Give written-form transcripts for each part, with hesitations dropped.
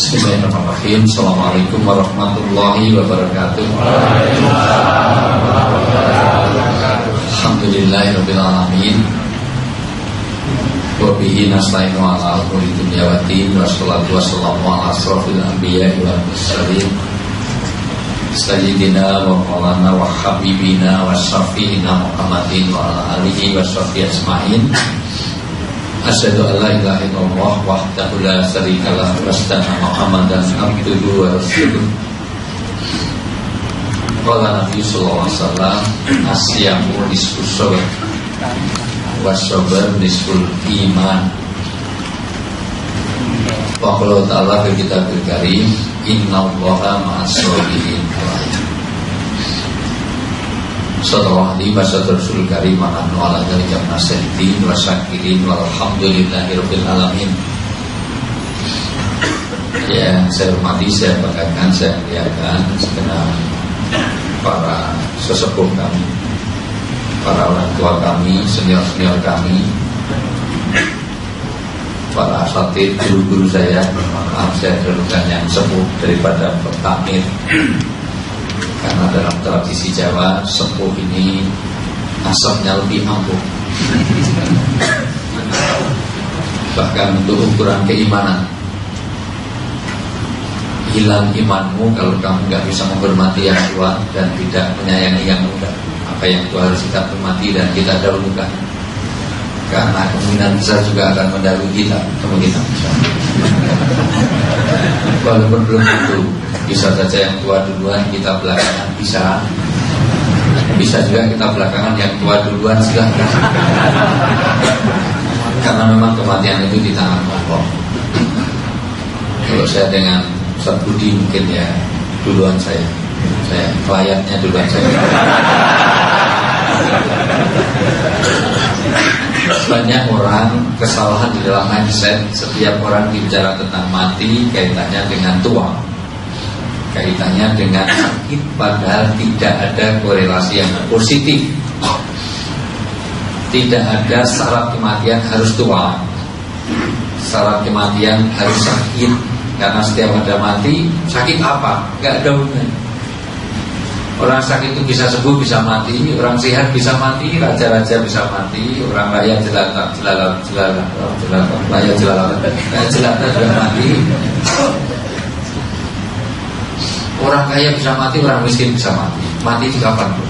Bismillahirrahmanirrahim. Assalamualaikum warahmatullahi wabarakatuh. Alhamdulillahirabbil alamin. Wa bihi nasta'inu ala umuri dunya waddin. Wassalatu wassalamu ala asrofil anbiya'i wal mursalin Sayyidina wa maulana wa habibina wa syafi'ina Muhammadin wa ala alihi wa sahbihi ajma'in. Asyhadu an la ilaha illallah wahdahu la syarikalah wa asyhadu anna Muhammadan abduhu wa rasuluh. Qala Nabi sallallahu alaihi wasallam, asyamu nisfus sabr wa sabr nisful iman. Wa qala ta'ala fi kitabil karim, innallaha ma'as sabirin. Sallallahu alaihi wasallam karim mananu ala dzalika nasaddin wa syakirin walhamdulillahirabbil alamin. Ya, saya hormati, saya banggakan, saya muliakan segenap para sesepuh kami, para orang tua kami, senior-senior kami, para asatidz, guru-guru saya. Maaf, saya dulukan yang sepuh daripada petamir. Karena dalam tradisi Jawa, sepuh ini asapnya lebih ampuh. Bahkan untuk ukuran keimanan, hilang imanmu kalau kamu nggak bisa menghormati yang tua dan tidak menyayangi yang muda. Apa yang tua harus kita hormati dan kita dahulukan, karena kemungkinan besar juga akan mendahului kita, kemungkinan besar. Walaupun belum tentu, bisa saja yang tua duluan, kita belakangan, bisa juga kita belakangan, yang tua duluan, silahkan. Karena memang kematian itu di tangan Allah. Kalau saya dengan Ustaz Budi mungkin ya duluan saya layaknya duluan saya. Banyak orang kesalahan di dalam mindset. Setiap orang bicara tentang mati kaitannya dengan tua, kaitannya dengan sakit, padahal tidak ada korelasi yang positif. Tidak ada syarat kematian harus tua, syarat kematian harus sakit. Karena setiap ada mati, sakit apa? Gak ada hubungannya. Orang sakit itu bisa sembuh, bisa mati. Orang sehat bisa mati, raja-raja bisa mati. Orang raya jelata juga mati. Orang kaya bisa mati, orang miskin bisa mati. Mati itu kapanpun.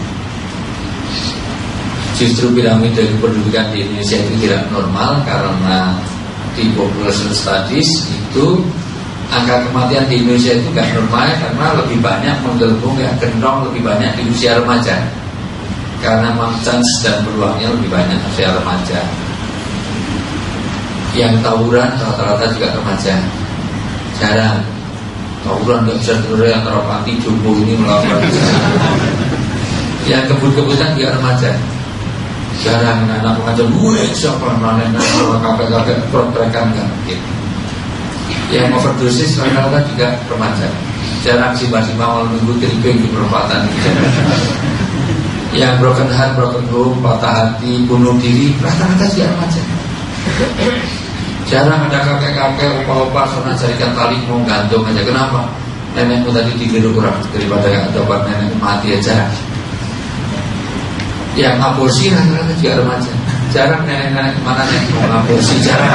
Justru piramida kependudukan di Indonesia itu tidak normal, karena di population studies itu angka kematian di Indonesia itu gak normal, karena lebih banyak menggelembung, ya gendong lebih banyak di usia remaja. Karena chance dan peluangnya lebih banyak usia remaja. Yang tawuran rata-rata juga remaja. Jarang tawuran gak bisa terus antara panti jumbo ini melawan. Yang kebut-kebutan juga remaja. Jarang anak remaja, siapa yang kakek-kakek protekan gak mungkin. Yang overdosis rata-rata juga remaja. Jarang simpang-simpang malah nunggu kerimping di perempatan. Yang broken heart, broken home, patah hati, bunuh diri, rata-rata juga remaja. Jarang ada kakek-kakek, opa-opa sana carikan tali mau gantung aja. Kenapa? Nenekmu tadi digiru kurang daripada dapat nenek mati aja. Yang aborsi rata-rata juga remaja. Jarang nenek-nenek mana nenek mau aborsi, jarang.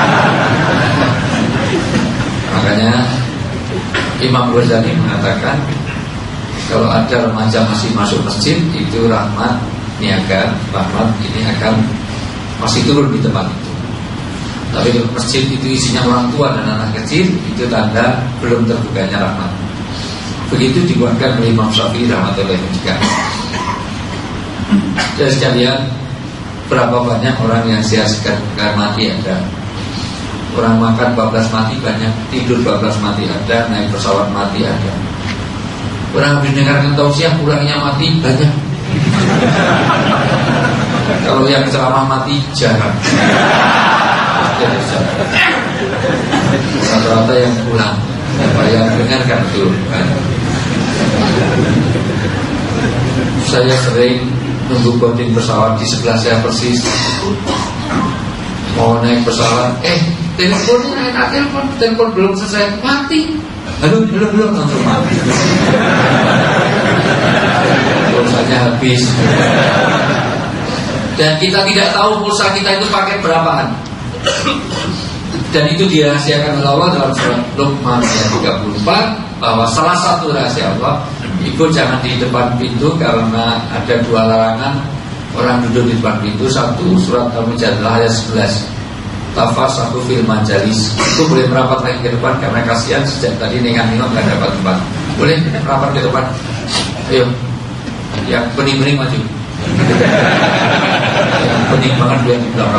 Makanya Imam Ghazali mengatakan, kalau ada remaja masih masuk masjid, itu rahmat niaga, rahmat ini akan masih turun di tempat itu. Tapi kalau masjid itu isinya orang tua dan anak kecil, itu tanda belum terbukanya rahmat. Begitu dikuatkan oleh Imam Syafi'i rahmatullahi wabarakatuh. Jadi sekalian, berapa banyak orang yang sia-sia mati ada. Orang makan 12 mati banyak, tidur 12 mati ada, naik pesawat mati ada. Orang habis dengarkan tausiah pulangnya mati banyak. Kalau yang ceramah mati jarang. Rata-rata yang pulang, yang dengarkan itu kan. Saya sering nunggu boarding pesawat, di sebelah saya persis mau naik pesawat, teleponnya enak, telepon belum selesai, mati. belum langsung mati. Pulsanya habis. Dan kita tidak tahu pulsa kita itu pakai berapaan. Dan itu dirahasiakan oleh Allah dalam surat Luqman ayat 34, bahwa salah satu rahasia Allah, ibu jangan di depan pintu karena ada dua larangan orang duduk di depan pintu. Satu, surat Al-Mujadalah ayat 11, tafasahu fil majalis. Itu boleh merapat lagi ke depan karena kasihan sejak tadi nengok-nengok gak dapat tempat. Boleh merapat ke depan. Ayo, yang bening-bening maju. Yang bening banget dia di belakang.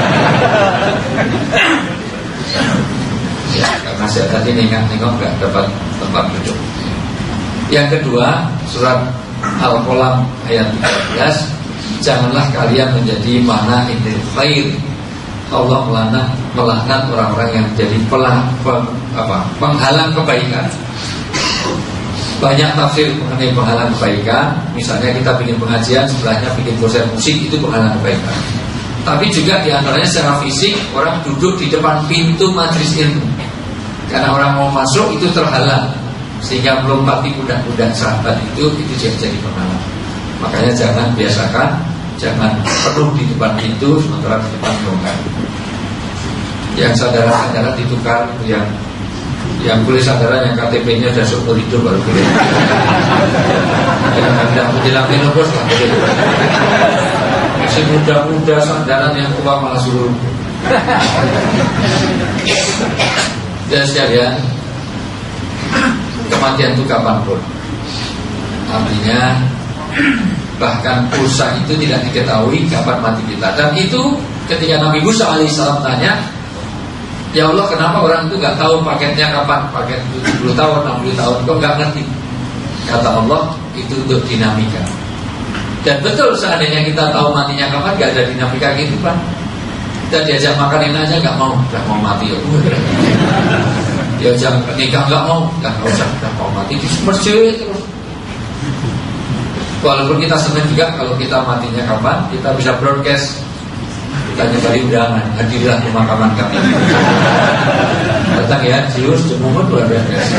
Ya, karena saya tadi nengok-nengok gak dapat tempat duduk. Yang kedua, surat Al-Qalam ayat 13, janganlah kalian menjadi mana'idil khair. Allah melaknat orang-orang yang menjadi penghalang kebaikan. Banyak tafsir mengenai penghalang kebaikan. Misalnya kita bikin pengajian, sebelahnya bikin konser musik, itu penghalang kebaikan. Tapi juga diantaranya secara fisik, orang duduk di depan pintu majelis ilmu karena orang mau masuk itu terhalang, sehingga melompati budak-budak sahabat itu jadi penghalang. Makanya jangan biasakan, jangan penuh di depan pintu sementara di depan longgar. Yang saudara-saudara ditukar, yang boleh saudara yang KTP-nya sudah seumur hidup baru boleh. Yang ada menjelang menopause lah boleh. Masih muda-muda sandaran yang tua malah suruh. Dan sekalian, kematian itu kapanpun. Artinya bahkan pulsa itu tidak diketahui kapan mati kita. Dan itu ketika Nabi Musa alaihissalam tanya, ya Allah, kenapa orang itu gak tahu paketnya kapan? Paket 70 tahun, 60 tahun, kok gak ngerti? Kata Allah, itu untuk dinamika. Dan betul, seandainya kita tahu matinya kapan, gak ada dinamika kehidupan. Kita diajak makanin aja gak mau, udah mau mati. Diajak nikah gak mau, gak usah, udah mau mati. Di masjid terus. Walaupun kita senang juga kalau kita matinya kapan, kita bisa broadcast. Tanya tadi undangan, hadirlah pemakaman kami. Datang ya, Jius, Jemungut luar biasa.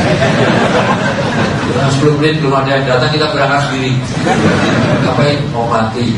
10 menit belum ada yang datang, kita berangkat sendiri. Ngapain? Mau mati.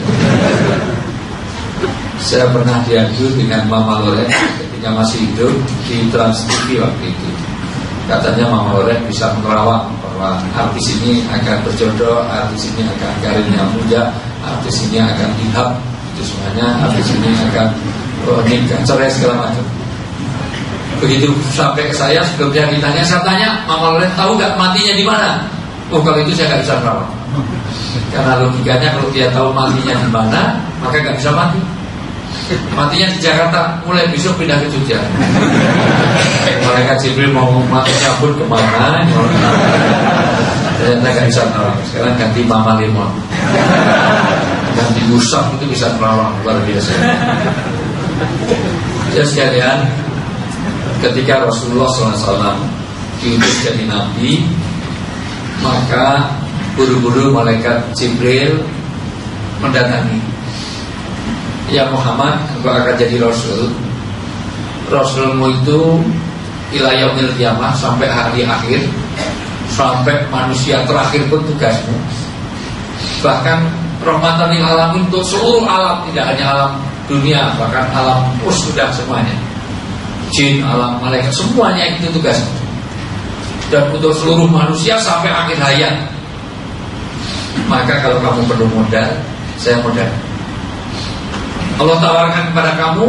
Saya pernah diadu dengan Mama Loren ketika masih hidup di Trans TV waktu itu. Katanya Mama Loren bisa menerawang bahwa artis ini akan berjodoh, artis ini akan karirnya muda, artis ini akan ihab, itu semuanya, artis ini akan nikah, cerai segala macam. Begitu sampai ke saya, sebelumnya ditanya, saya tanya, Mama Loren tahu gak matinya di mana? Oh, kalau itu saya gak bisa merawat. Karena logikanya kalau dia tahu matinya di mana, maka gak bisa mati. Matinya di Jakarta, mulai besok pindah ke Jogja. Malaikat Jibril mau mati cabut kemana? Ternyata gak bisa merawat. Sekarang ganti Mama Limon, ganti Usap, itu bisa merawat, luar biasa. Ya sekalian, ketika Rasulullah SAW diutus jadi Nabi, maka buru-buru malaikat Jibril mendatangi. Ya Muhammad, engkau akan jadi Rasul. Rasulmu itu ila yaumil qiyamah, sampai hari akhir, sampai manusia terakhir pun tugasmu. Bahkan rahmatan lil alamin, untuk seluruh alam, tidak hanya alam dunia, bahkan alam sudah semuanya, jin, alam malaikat, semuanya itu tugasmu. Dan untuk seluruh manusia sampai akhir hayat. Maka kalau kamu perlu modal, saya modal. Allah tawarkan kepada kamu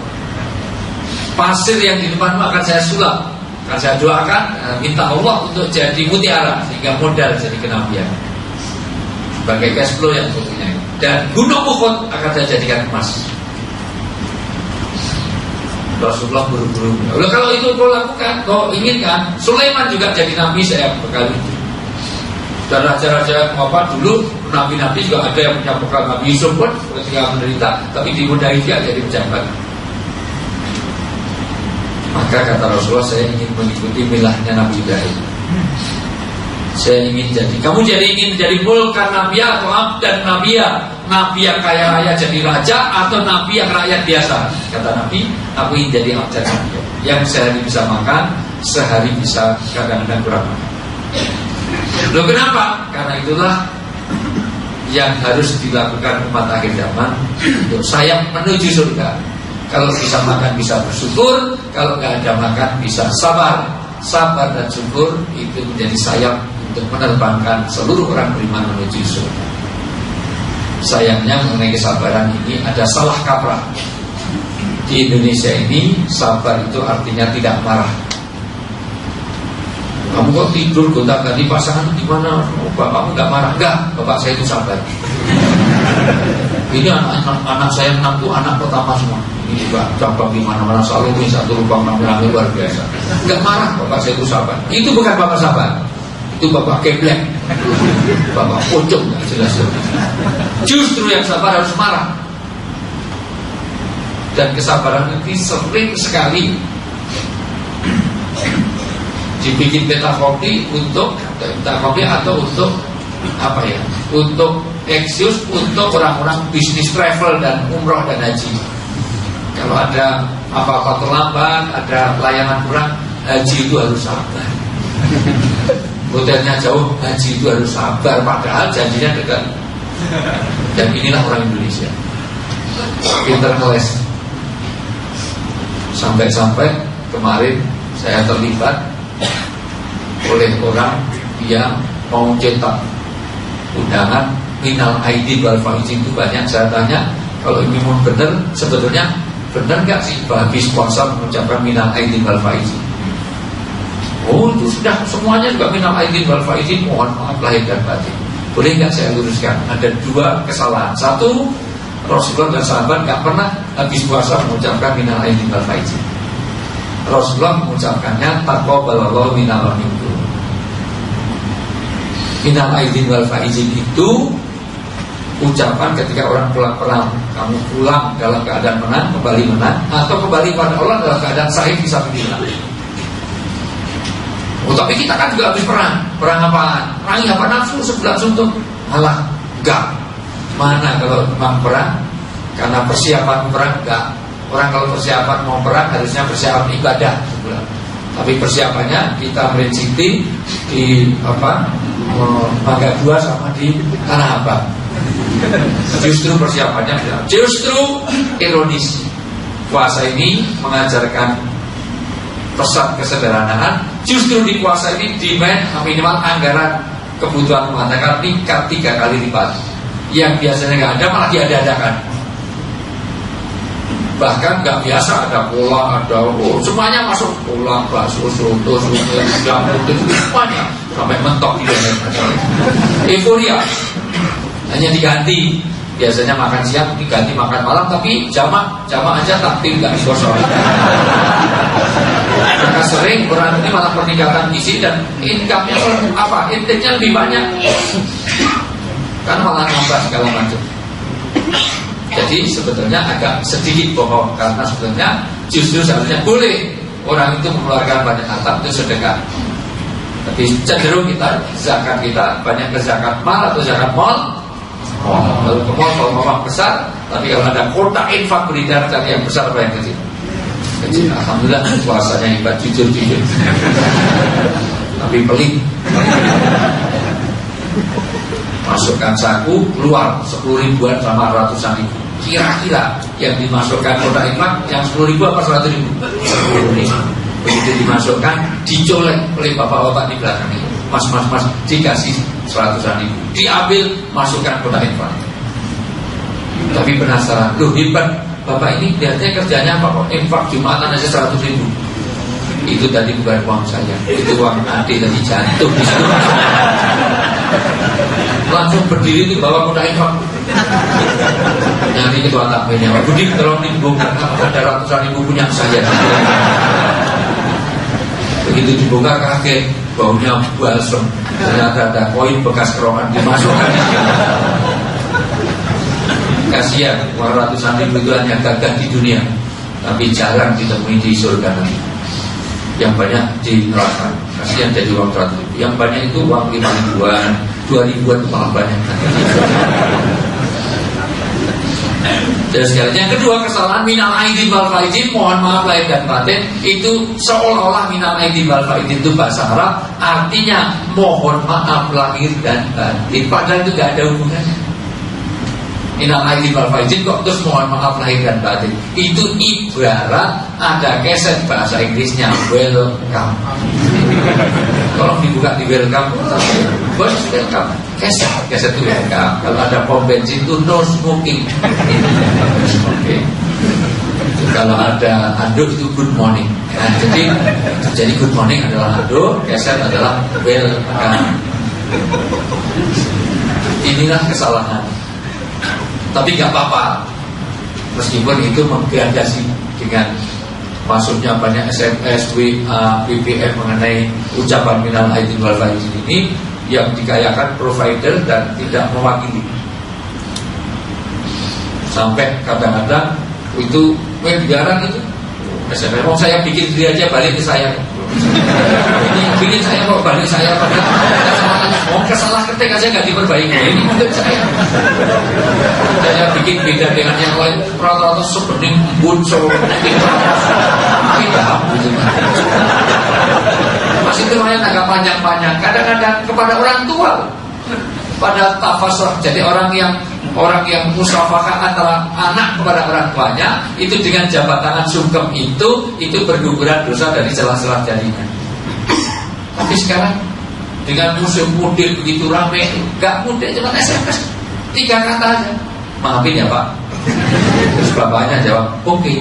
pasir yang di depanmu akan saya sulap, akan saya doakan, minta Allah untuk jadi mutiara, sehingga modal jadi kenabian sebagai cash flow yang punya. Dan gunung Uhud akan saya jadikan emas. Rasulullah buru-buru. Kalau itu kau lakukan, kau inginkan, Sulaiman juga jadi nabi saya bekal itu. Dan raja-raja dulu, nabi-nabi juga ada yang punya bekal. Nabi Yusuf pun ketika menderita, tapi dimudahi dia jadi pejabat. Maka kata Rasulullah, saya ingin mengikuti milahnya Nabi Ibrahim. Saya ingin jadi, kamu ingin jadi mulkan nabiya atau abdan nabiya? Nabi yang kaya raya jadi raja atau nabi yang rakyat biasa? Kata Nabi, aku ingin jadi abdan nabiya, yang sehari bisa makan, sehari bisa kadang-kadang kurang. Loh kenapa? Karena itulah yang harus dilakukan umat akhir zaman untuk sayap menuju surga. Kalau bisa makan bisa bersyukur, kalau nggak ada makan bisa sabar. Sabar dan syukur itu menjadi sayap untuk menerbangkan seluruh orang beriman menuju surga. Sayangnya mengenai kesabaran ini ada salah kaprah. Di Indonesia ini sabar itu artinya tidak marah. Kamu kok tidur gonta-ganti pasangan gimana? Oh, bapakmu nggak marah? Enggak, bapak saya itu sabar. Ini anak saya 6 itu anak pertama semua. Ini juga cabang di mana-mana selalu punya satu lubang rame luar biasa. Enggak marah, bapak saya itu sabar. Itu bukan bapak sabar, itu bapak geblek, bapak pocong nggak jelas. Justru yang sabar harus marah. Dan kesabaran itu sering sekali dibikin metaforik untuk atau untuk apa ya? Untuk excuse untuk orang-orang bisnis travel dan umroh dan haji. Kalau ada apa-apa terlambat, ada pelayanan kurang, haji itu harus sabar. Hotelnya jauh, haji itu harus sabar. Padahal janjinya dekat. Dan inilah orang Indonesia, pinter ngeles. Sampai-sampai kemarin saya terlibat oleh orang yang mau cetak undangan minal aidin wal faizin itu banyak. Saya tanya, kalau ini mau benar, sebetulnya benar nggak sih habis puasa mengucapkan minal aidin wal faizin? Oh, itu sudah semuanya juga minal aidin wal faizin. Mohon maaf lahir dan batin. Boleh nggak saya luruskan? Ada 2 kesalahan. Satu, Rasulullah dan sahabat nggak pernah habis puasa mengucapkan minal aidin wal faizin. Rasulullah mengucapkannya taqabbalallahu minal aidin. Minal aidin wal faizin itu ucapan ketika orang pulang perang. Kamu pulang dalam keadaan menang, kembali menang, atau kembali pada Allah dalam keadaan sahih bisa sabilillah. Oh, tapi kita kan juga habis perang. Perang apaan? Perang apa nafsu sebelah suntuk. Alah, enggak. Mana kalau memang perang? Karena persiapan perang enggak. Orang kalau persiapan mau perang harusnya persiapan ibadah sebelah. Tapi persiapannya kita merincipi di Mangga 2 sama di Tanah Abang. Justru persiapannya justru ironis. Puasa ini mengajarkan pesan kesederhanaan. Justru di puasa ini demand minimal anggaran kebutuhan rumah tangga tingkat 3 kali lipat. Yang biasanya nggak ada malah diada-adakan. Bahkan nggak biasa ada pola, ada semuanya masuk pola, bakso, soto, jamu, semuanya sampai mentok di dalam euforia. Hanya diganti, biasanya makan siang diganti makan malam, tapi jamak aja takdir nggak dikosong. Maka sering orang ini malah peningkatan gizi dan income-nya intake-nya lebih banyak, kan malah nambah segala macam. Jadi sebetulnya agak sedikit bohong, karena sebetulnya justru seharusnya boleh orang itu mengeluarkan banyak harta itu sedekah. Tapi cenderung zakat kita banyak ke zakat mal atau zakat mal. Lalu ke mal kalau memang besar, tapi kalau ada kota infak beredar cari yang besar apa yang kecil. Kecil, alhamdulillah puasanya hebat, jujur. Tapi pelit. Masukkan saku, keluar 10 ribuan sama ratusan ribu. Kira-kira yang dimasukkan kotak infak yang 10 ribu apa 100 ribu? 10 ribu. Begitu dimasukkan, dicolek oleh bapak-bapak di belakang itu. Mas, dikasih 100-an ribu. Diambil, masukkan kotak infak. Tapi penasaran, loh hebat, bapak ini biasanya kerjanya apa kok? Infak Jumatan aja 100 ribu. Itu tadi bukan uang saya, itu uang adik tadi jatuh di situ. Langsung berdiri itu bawa kotak infak. Nyari ketua takmirnya, Pak Budi tolong dibongkar, ada ratusan ribu punya saya. Begitu dibongkar kaget, baunya balsem. Ternyata ada koin bekas kerokan dimasukkan. Kasihan, uang ratusan ribu itu hanya gagah di dunia, tapi jarang ditemui di surga nanti. Yang banyak di neraka. Kasihan jadi uang 100 ribu. Yang banyak itu uang 5 ribuan, 2 ribuan itu malah banyak. Dan sekali yang kedua, kesalahan minal aidin wal faizin, mohon maaf lahir dan batin, itu seolah-olah minal aidin wal faizin itu bahasa Arab, artinya mohon maaf lahir dan batin, padahal itu gak ada hubungannya. Minal aidin wal faizin kok terus mohon maaf lahir dan batin. Itu ibarat ada keset bahasa Inggrisnya welcome. Tolong dibuka di welcome, bos welcome. Keset itu welcome. Kalau ada pom bensin itu no smoking. Okay. Kalau ada anduk itu good morning. Nah, jadi good morning adalah anduk, keset adalah welcome. Inilah kesalahan. Tapi gak apa-apa, meskipun itu menggradasi dengan masuknya banyak SMS, WA, BBM mengenai ucapan minal aidin wal faizin ini yang dikayakan provider dan tidak mewakili. Sampai kadang-kadang itu biaran itu SMS, mau saya bikin sendiri aja balik ke saya. Ini bikin saya kok balik saya padahal mau kesalah ketik aja nggak diperbaiki. Ini untuk saya bikin beda dengan yang lain. Rata-rata sebening buncul tidak gitu. Masih lumayan agak panjang-panjang. Kadang-kadang kepada orang tua, pada tafasur. Jadi orang yang musafahah antara anak kepada orang tuanya itu dengan jabat tangan sungkem itu berguguran dosa dari celah-celah jaringan. Tapi sekarang dengan musim mudik begitu ramai, gak mudik cuma SMS 3 kata aja, maafin ya Pak. Terus bapaknya jawab oke.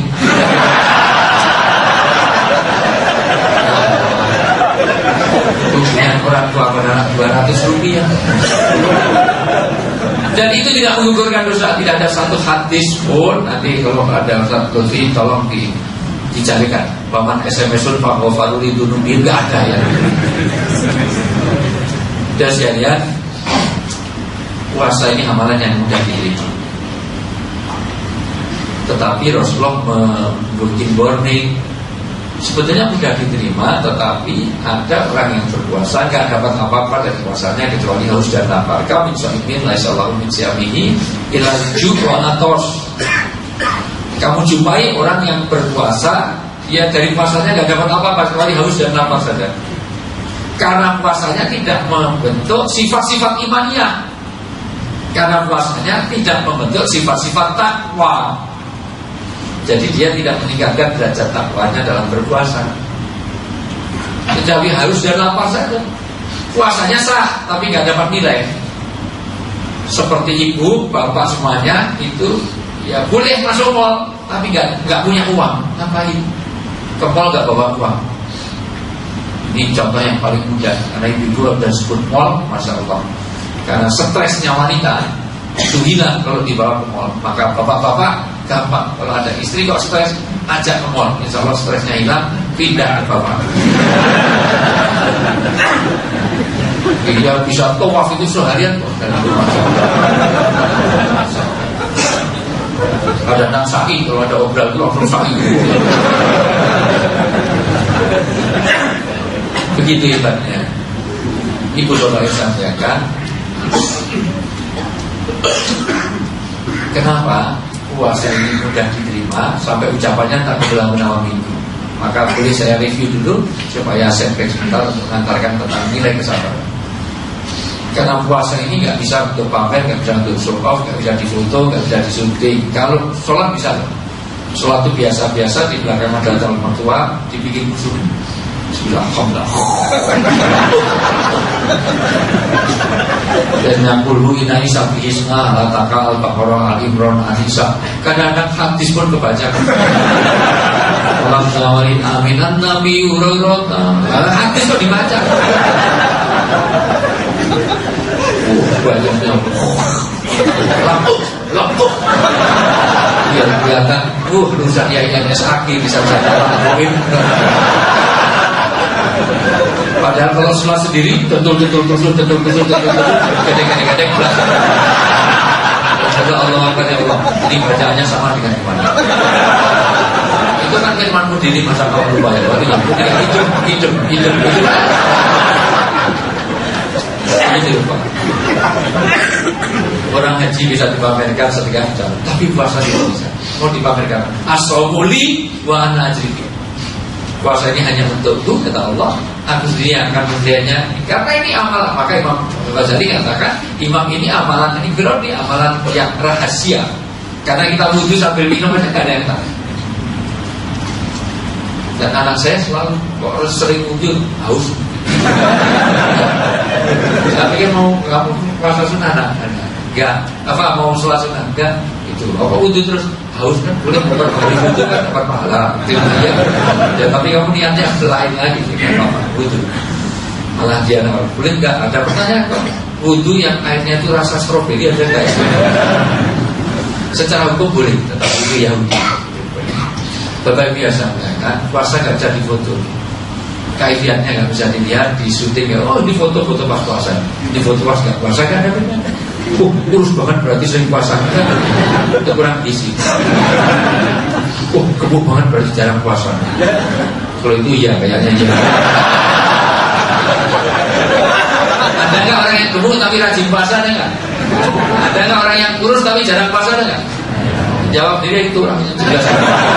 Kemudian orang tua pada anak 200 rupiah. Dan itu tidak menggugurkan dosa. Tidak ada satu hadis pun. Nanti kalau ada Ustaz Lutfi tolong dicarikan. Paman SMS-un Pak Gofaruli Dunubi nggak ada ya. Dan sekalian, puasa ini amalan yang mudah diterima. Tetapi Rasulullah membuat warning. Sebetulnya mudah diterima, tetapi ada orang yang berpuasa gak dapat apa-apa dari puasanya kecuali haus dan lapar. Kami so'imin laisallahu min siyamihi ilal ju' wa atos. Kamu jumpai orang yang berpuasa, dia dari puasanya gak dapat apa-apa kecuali haus dan lapar saja. Karena puasanya tidak membentuk sifat-sifat imaniyah. Karena puasanya tidak membentuk sifat-sifat takwa. Jadi dia tidak meningkatkan derajat takwanya dalam berpuasa. Kecuali harus dan lapar saja. Puasanya sah, tapi nggak dapat nilai. Seperti ibu, bapak semuanya itu ya boleh masuk mall, tapi nggak punya uang. Ngapain? Ke mall nggak bawa uang. Ini contoh yang paling mudah. Karena ibu dan sebut mall, masya Allah. Karena stresnya wanita itu hilang kalau dibawa ke mall. Maka bapak-bapak gampang, kalau ada istri kok stres, ajak ke mall, insya Allah stresnya hilang, pindah ke bapak. Dia bisa tawaf itu seharian kok dalam rumah. Ada nang sa'i, kalau ada obral itu langsung sa'i. Begitu hebatnya. Ibu bapak sampaikan. Kenapa puasa ini mudah diterima sampai ucapannya tak berulang-ulang minggu? Maka boleh saya review dulu supaya setback sebentar untuk mengantarkan tentang nilai kesabaran. Karena puasa ini nggak bisa untuk pamer, nggak bisa untuk show off, nggak bisa difoto, nggak bisa disunting. Kalau sholat bisa, sholat itu biasa-biasa di belakang ada calon mertua dibikin musuh. Dan nyambulu inai sabi isna lataka al-baqarah al-imran al-nisa. Kadang-kadang hadis pun kebaca. Orang tawarin aminan nabi ururota. Hadis kok dibaca. Banyaknya lampu. Biar kelihatan rusak ya SAK bisa lakuin. Padahal kalau sholat sendiri tentu gedeng-gedeng Allah akbar ya Allah. Ini bacaannya sama dengan kemana? Itu kan firman diri masa kau lupa ya. Berarti lampu hidup. Ini lupa. Orang haji bisa dipamerkan sedekah jalan, tapi puasa tidak bisa. Mau dipamerkan as-shaumuli wa ana ajri. Puasa ini hanya untuk itu, kata Allah. Aku sendiri yang akan memberiannya. Karena ini amalan. Maka Imam Ghazali katakan, imam ini amalan ini berarti amalan yang rahasia. Karena kita wudhu sambil minum tidak ada yang tahu. Dan anak saya selalu sering wudhu haus. Tapi kan mau kamu puasa sunnah enggak. Apa mau sholat sunnah enggak? Itu apa wudhu terus haus kan boleh berkali wudhu kan dapat pahala. Ya, tapi kamu niatnya lain lagi apa wudhu. Malah dia boleh enggak? Ada pertanyaan kok. Wudhu yang airnya itu rasa stroberi ada enggak? Secara hukum boleh, tetapi itu Yahudi. Bapak biasa kan puasa enggak bisa difoto. Kaifiatnya nggak bisa dilihat di syuting ya. Oh ini foto-foto pas puasa, ini foto pas nggak puasa kan ada benar. Kurus banget berarti sering puasa kan? Itu kurang gizi. Gemuk banget berarti jarang puasa. Kalau itu iya kayaknya iya. Ada nggak orang yang gemuk tapi rajin puasa ada nggak? Ada nggak orang yang kurus tapi jarang puasa ada nggak? Jawab diri itu orangnya jelas.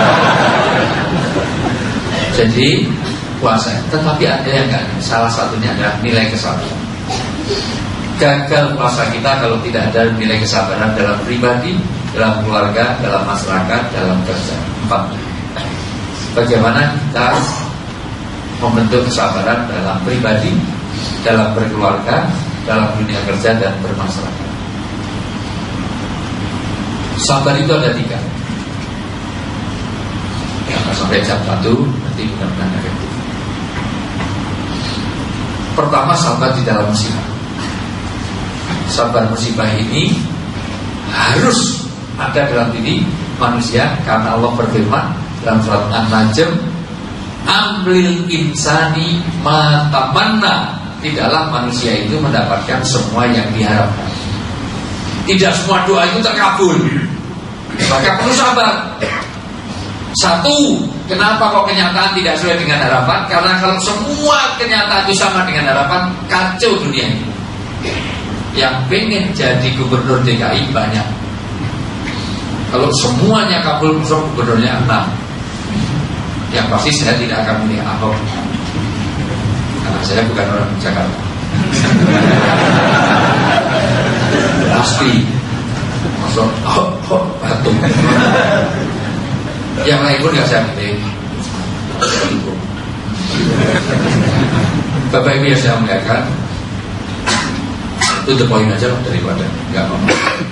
Jadi puasa, tetapi ada yang enggak. Salah satunya adalah nilai kesabaran. Gagal puasa kita kalau tidak ada nilai kesabaran dalam pribadi, dalam keluarga, dalam masyarakat, dalam kerja. 4. Bagaimana kita membentuk kesabaran dalam pribadi, dalam berkeluarga, dalam dunia kerja dan bermasyarakat. Sabar itu ada 3. Sampai jam 1 nanti benar-benar efektif. Pertama, sabar di dalam musibah. Sabar musibah ini harus ada dalam diri manusia, karena Allah berfirman dalam surat An-Najm, amlil insani ma tamanna. Tidaklah manusia itu mendapatkan semua yang diharapkan. Tidak semua doa itu terkabul. Maka perlu sabar. 1, kenapa kok kenyataan tidak sesuai dengan harapan? Karena kalau semua kenyataan itu sama dengan harapan, kacau dunia ini. Yang pengen jadi gubernur DKI banyak. Kalau semuanya kabul, gubernurnya 6. Yang pasti saya tidak akan milih Ahok, karena saya bukan orang Jakarta. Pasti masuk Ahok batu. Yang lain pun gak saya pilih. Bapak Ibu yang saya muliakan, itu the point aja daripada gak apa-apa.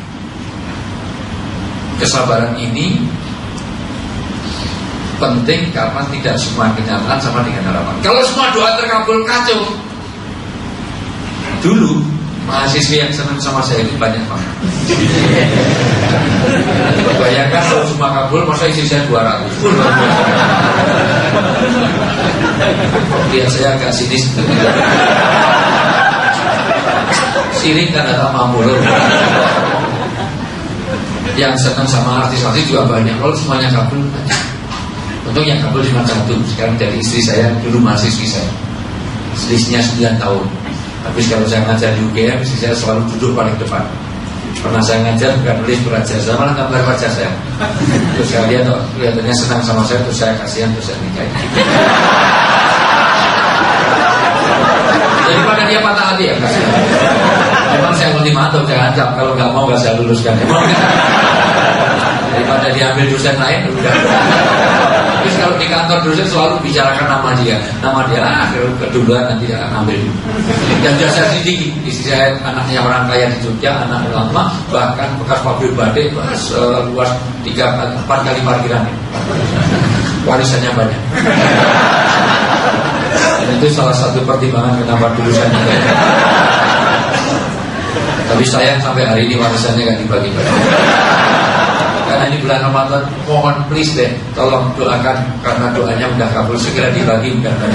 Kesabaran ini penting karena tidak semua kenyataan sama dengan harapan. Kalau semua doa terkabul, kacau. Dulu mahasiswa yang senang sama saya itu banyak banget. Bayangkan kalau semua kabul, masa isi saya 200. Lihat saya agak sinis. Sirik kan datang mamul. Yang senang sama artis-artis juga banyak. Kalau semuanya kabul, untuk yang kabul cuma 1. Sekarang jadi istri saya, dulu mahasiswi saya. Selisihnya 9 tahun. Tapi kalau saya ngajar di UGM, saya selalu duduk paling depan. Pernah saya ngajar bukan nulis belajar, saya malah gambar wajah saya. Terus saya lihat, kelihatannya senang sama saya, terus saya kasihan, terus saya nikahin. Daripada dia patah hati ya kasihan. Memang saya ultimatum, saya ancam kalau nggak mau nggak saya luluskan. Daripada dia ambil dosen lain, udah. Terus kalau di kantor dosen selalu bicarakan nama dia, keduluan nanti akan ambil. Dan jasa sidik, istri saya anaknya orang kaya di Jogja, anak ulama, bahkan bekas pabrik batik, luas 3-4 kali parkiran. Warisannya banyak. Dan itu salah satu pertimbangan kenapa dulusannya. Tapi sayang sampai hari ini warisannya nggak dibagi-bagi. Karena ini bulan Ramadan, mohon please deh, tolong doakan, karena doanya udah kabul, segera dibagi.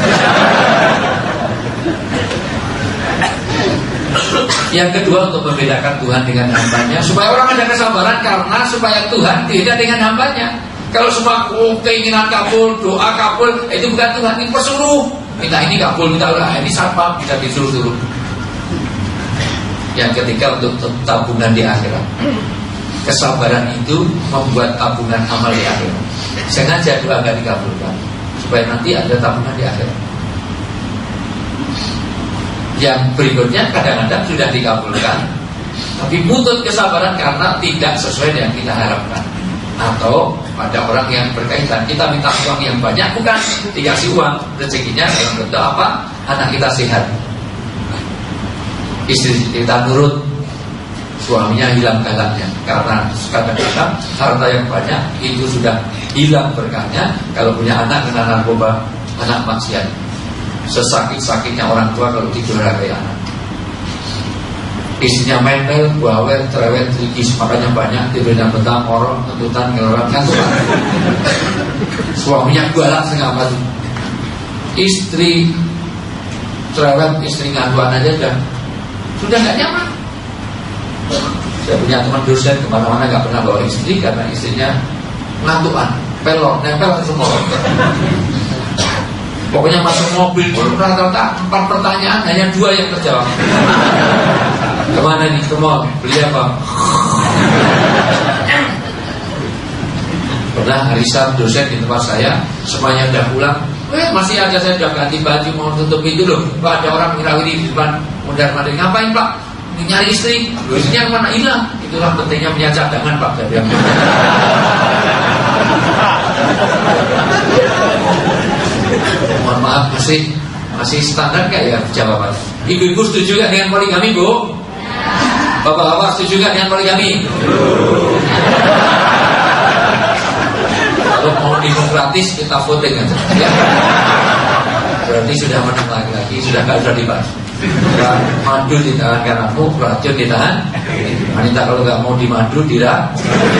Yang kedua, untuk membedakan Tuhan dengan hambanya, supaya orang ada kesabaran, karena supaya Tuhan beda dengan hambanya. Kalau semua keinginan kabul, doa kabul, itu bukan Tuhan, ini pesuruh. Minta ini kabul, minta ini satpam, bisa disuruh-suruh. Yang ketiga untuk tabungan di akhirat. Kesabaran itu membuat tabungan amal di akhirat. Sengaja doa gak dikabulkan supaya nanti ada tabungan di akhirat. Yang berikutnya kadang-kadang sudah dikabulkan, tapi butuh kesabaran karena tidak sesuai dengan kita harapkan. Atau pada orang yang berkaitan, kita minta uang yang banyak, bukan dikasih uang, rezekinya dalam bentuk apa? Anak kita sehat, istri kita nurut, suaminya hilang galaknya. Karena kadang-kadang harta yang banyak itu sudah hilang berkahnya. Kalau punya anak kena narkoba, anak maksiat. Sesakit-sakitnya orang tua kalau didorakai anak. Istrinya mental, bawel, cerewet, trikis, makanya banyak tidurnya betah, ngorok, kentutan, ngeloran, kantuan. Suaminya galak setengah mati. Istri cerewet, istri ngaduan aja sudah gak nyaman. Saya punya teman dosen kemana-mana gak pernah bawa istri karena istrinya ngantuan, pelor, nempel semua. Pokoknya masuk mobil rata-rata 4 pertanyaan hanya 2 yang terjawab. Kemana nih? Ke mall. Beli apa? Pernah Arisa dosen di tempat saya, semuanya udah pulang. Masih ada, saya udah ganti baju mau tutup itu loh. Pak, ada orang mirawiri di depan mondar-mandir. Ngapain Pak? Nyari istri. Istrinya kemana? Hilang. Itulah pentingnya punya cadangan Pak. Saya bilang. Mohon maaf, masih standar gak ya jawaban? Ibu-ibu setuju gak dengan poligami, Bu? Bapak-bapak setuju gak dengan poligami? Kalau mau demokratis kita voting aja ya. Berarti sudah menang lagi, sudah gak usah dibahas. Madu di tangan kananmu, racun di tangan wanita. Kalau gak mau dimadu, tidak.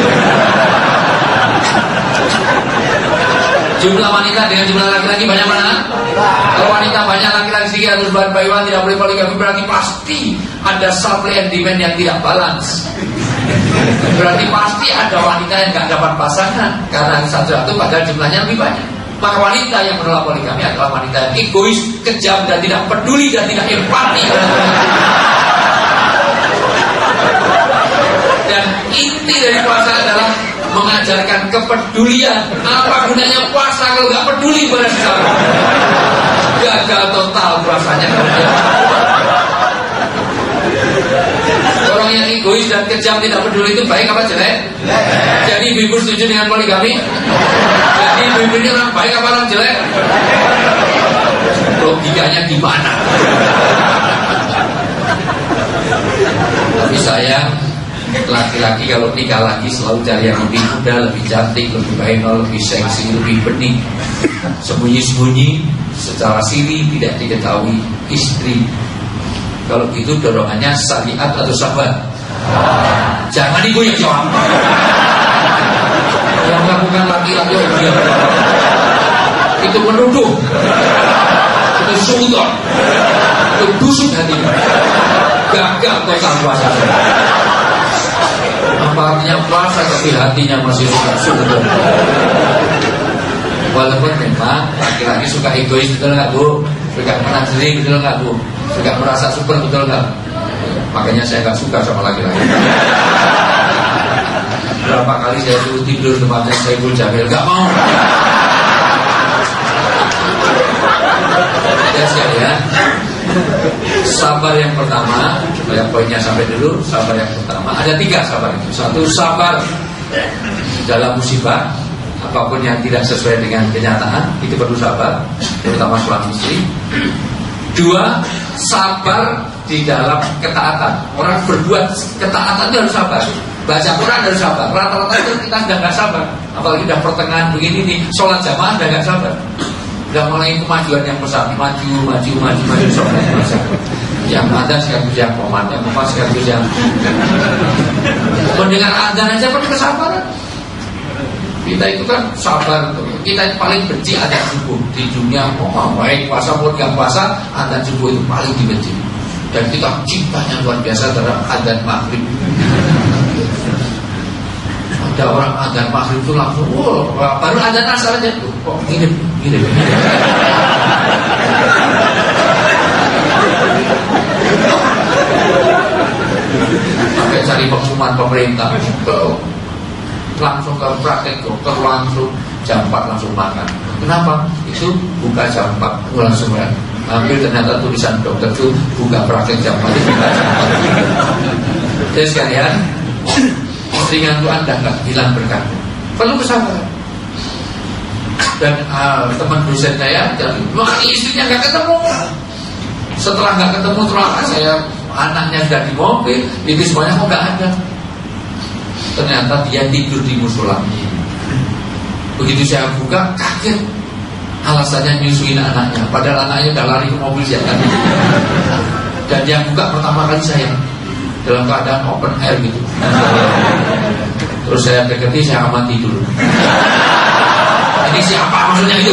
Jumlah wanita dengan jumlah laki-laki banyak mana? Kalau wanita banyak, laki-laki sedikit, harus bayi-bayiwan, tidak boleh poligami. Berarti pasti ada supply and demand yang tidak balance. Berarti pasti ada wanita yang gak dapat pasangan karena satu padahal jumlahnya lebih banyak. Maka wanita yang menolak poligami adalah wanita yang egois, kejam, dan tidak peduli dan tidak empati. Dan inti dari puasa adalah mengajarkan kepedulian. Apa gunanya puasa kalau nggak peduli pada sesama? Gagal total puasanya. Orang yang egois dan kejam tidak peduli itu baik apa jelek? Jadi ibu setuju dengan poligami? Jadi ibu ini orang baik apa orang jelek? Logikanya gimana? Tapi saya laki-laki kalau nikah lagi selalu cari yang lebih muda, lebih cantik, lebih baik, lebih seksi, lebih bening. Sembunyi-sembunyi secara siri tidak diketahui istri. Kalau gitu dorongannya syariat atau sahabat? Jangan ibu yang jawab. Yang melakukan laki-laki dia itu menuduh, itu suudon, itu busuk hati. Gagal total puasa. Apa artinya puasa tapi hatinya masih suudon? Walaupun memang laki-laki suka egois, betul nggak Bu? Suka menang diri, betul nggak Bu? Suka merasa super, betul nggak? Makanya saya nggak suka sama laki-laki. Berapa kali saya suruh tidur tempatnya Saiful Jamil, nggak mau. Ya sekali ya. Sabar yang pertama, supaya poinnya sampai dulu. Sabar yang pertama, ada 3 sabar itu. 1, sabar dalam musibah. Apapun yang tidak sesuai dengan kenyataan itu perlu sabar, terutama suami istri. 2, sabar di dalam ketaatan. Orang berbuat ketaatan itu harus sabar. Baca Quran harus sabar. Rata-rata itu kita sudah nggak sabar. Apalagi udah pertengahan begini nih, sholat jamaah udah nggak sabar. Udah mulai kemajuan yang besar, maju sholat. Yang ada sekaligus yang komat, yang komat sekaligus yang mendengar adzan aja perlu kesabaran. Kita itu kan sabar. Kita paling benci adzan subuh di dunia. Baik puasa pun gak puasa, adzan subuh itu paling dibenci. Dan kita cintanya luar biasa terhadap adzan maghrib. Ada orang adzan maghrib itu langsung, baru adzan asar aja tuh, kok mirip. Sampai cari pengumuman pemerintah, langsung ke praktek dokter, langsung jam 4 langsung makan. Kenapa? Itu buka jam 4 langsung ya. Hampir ternyata tulisan dokter itu buka praktek jam 4 itu buka jam 4. Jadi sekalian, istrinya itu Anda nggak hilang berkah, perlu kesabaran. Dan teman dosen saya jadi, istrinya nggak ketemu. Setelah nggak ketemu, terus saya anaknya sudah di mobil, itu semuanya kok nggak ada. Ternyata dia tidur di musola. Begitu saya buka, kaget. Alasannya nyusuin anaknya, padahal anaknya udah lari ke mobil siap tadi. Dan yang buka pertama kali saya, dalam keadaan open air gitu. Terus saya deketi, saya amati dulu. Ini siapa maksudnya itu?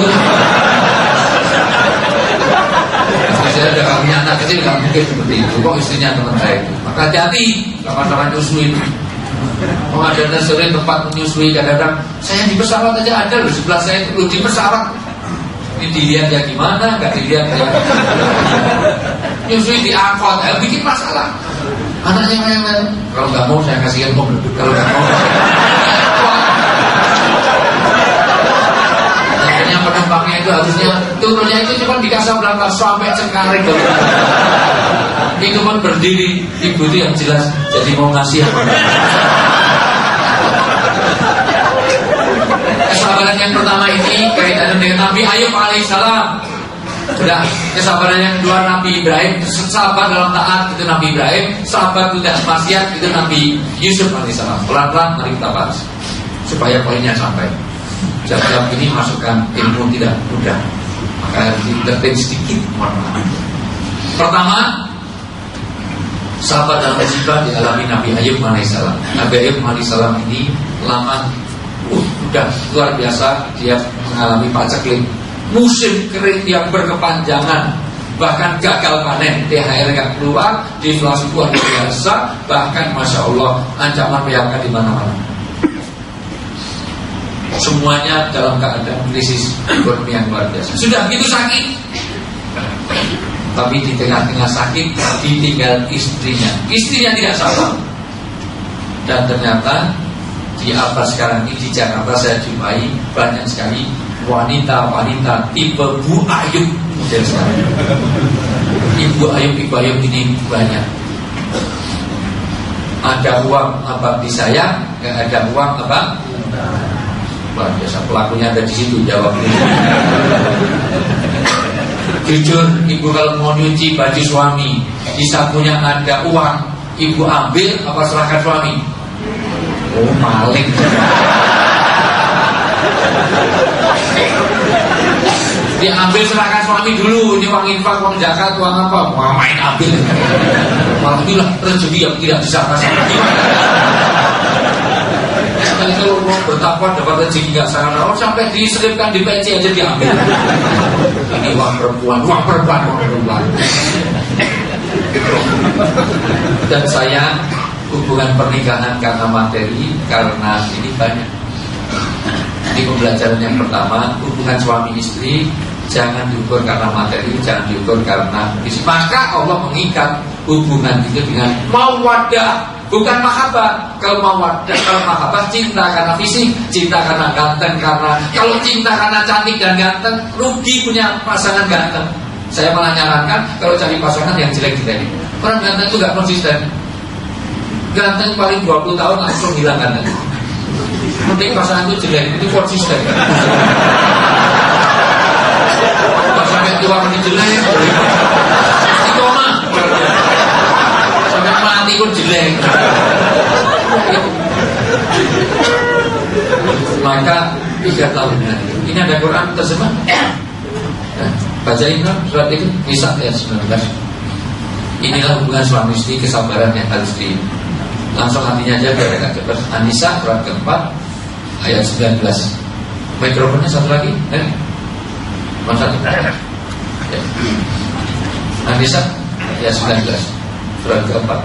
Saya udah punya anak kecil, nggak mungkin seperti itu. Kok istrinya teman saya itu? Maka hati-hati, kawan-kawan nyusuin. Ada sering tempat menyusui, kadang-kadang saya di pesawat aja ada loh, sebelah saya itu di pesawat. Ini dilihat ya gimana, nggak dilihat ya. Nyusui di angkot, bikin masalah. Anaknya memang, kalau nggak mau saya kasihkan mobil, kalau nggak mau akhirnya penumpangnya itu harusnya turunnya itu cuma di Casablanca sampai Cengkareng. Itu pun berdiri, ibu itu yang jelas jadi mau ngasih apa. Kesabaran yang pertama ini kaitannya dengan Nabi Ayub alaihissalam. Sudah, kesabaran yang kedua Nabi Ibrahim, sabar dalam taat itu Nabi Ibrahim, sabar tidak maksiat itu Nabi Yusuf alaihissalam. Pelan-pelan mari kita bahas supaya poinnya sampai. Jam-jam ini masukkan ilmu tidak mudah, maka harus ditertib sedikit. Mohon maaf. Pertama, sabar dalam musibah dialami Nabi Ayub alaihissalam. Nabi Ayub alaihissalam ini lama, udah luar biasa dia mengalami paceklik, musim kering yang berkepanjangan, bahkan gagal panen, THR nggak keluar, deflasi luar biasa, bahkan masya Allah ancaman PHK di mana-mana. Semuanya dalam keadaan krisis ekonomi yang luar biasa. Sudah gitu sakit, tapi di tengah-tengah sakit ditinggal istrinya. Istrinya tidak sabar. Dan ternyata di abad sekarang ini di Jakarta saya jumpai banyak sekali wanita-wanita tipe Bu Ayub model sekarang. Ibu Ayub ini banyak. Ada uang abang disayang, nggak ada uang abang. Luar biasa, pelakunya ada di situ, jawabnya. Jujur, ibu kalau mau nyuci baju suami, di sakunya ada uang, ibu ambil apa serahkan suami? Oh, maling. Diambil serahkan suami dulu, ini uang infak, uang zakat, uang apa? Wah, main ambil. Malah inilah rezeki yang tidak disangka-sangka. Kalau mau bertakwa dapat rezeki nggak sangka, sampai diselipkan di peci aja diambil. Ini uang perempuan. Dan saya hubungan pernikahan karena materi, karena ini banyak. Ini pembelajaran yang pertama, hubungan suami istri jangan diukur karena materi, jangan diukur karena fisik. Maka Allah mengikat hubungan itu dengan mawaddah, bukan mahabbah. Kalau mawaddah, kalau mahabbah cinta karena fisik, cinta karena ganteng, karena kalau cinta karena cantik dan ganteng, rugi punya pasangan ganteng. Saya malah nyarankan kalau cari pasangan yang jelek-jelek. Orang ganteng itu gak konsisten. Ganteng paling 20 tahun langsung hilang ganteng. Penting pasangan itu jelek, itu konsisten. Sampai tua mati jelek, mati koma, sampai mati pun jelek. Maka 3 tahun ini ada Quran terjemah. Bacain surat itu, Nisa ayat 19. Inilah hubungan suami istri, kesabaran yang harus di langsung hatinya aja biar agak cepat. An-Nisa surat keempat ayat 19. Mikrofonnya satu lagi, Mas satu. Ya. An-Nisa ayat 19 surat keempat.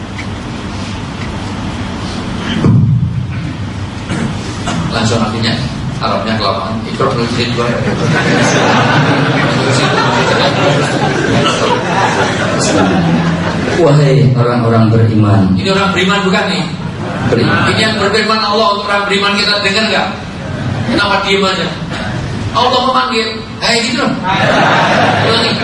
Langsung artinya Arabnya kelamaan. Ikrar dulu jadi dua. Wahai orang-orang beriman. Ini orang beriman bukan nih? Beriman. Ini yang berfirman Allah untuk orang beriman, kita dengar nggak? Kenapa diem aja? Allah memanggil, gitu loh. Ulangi.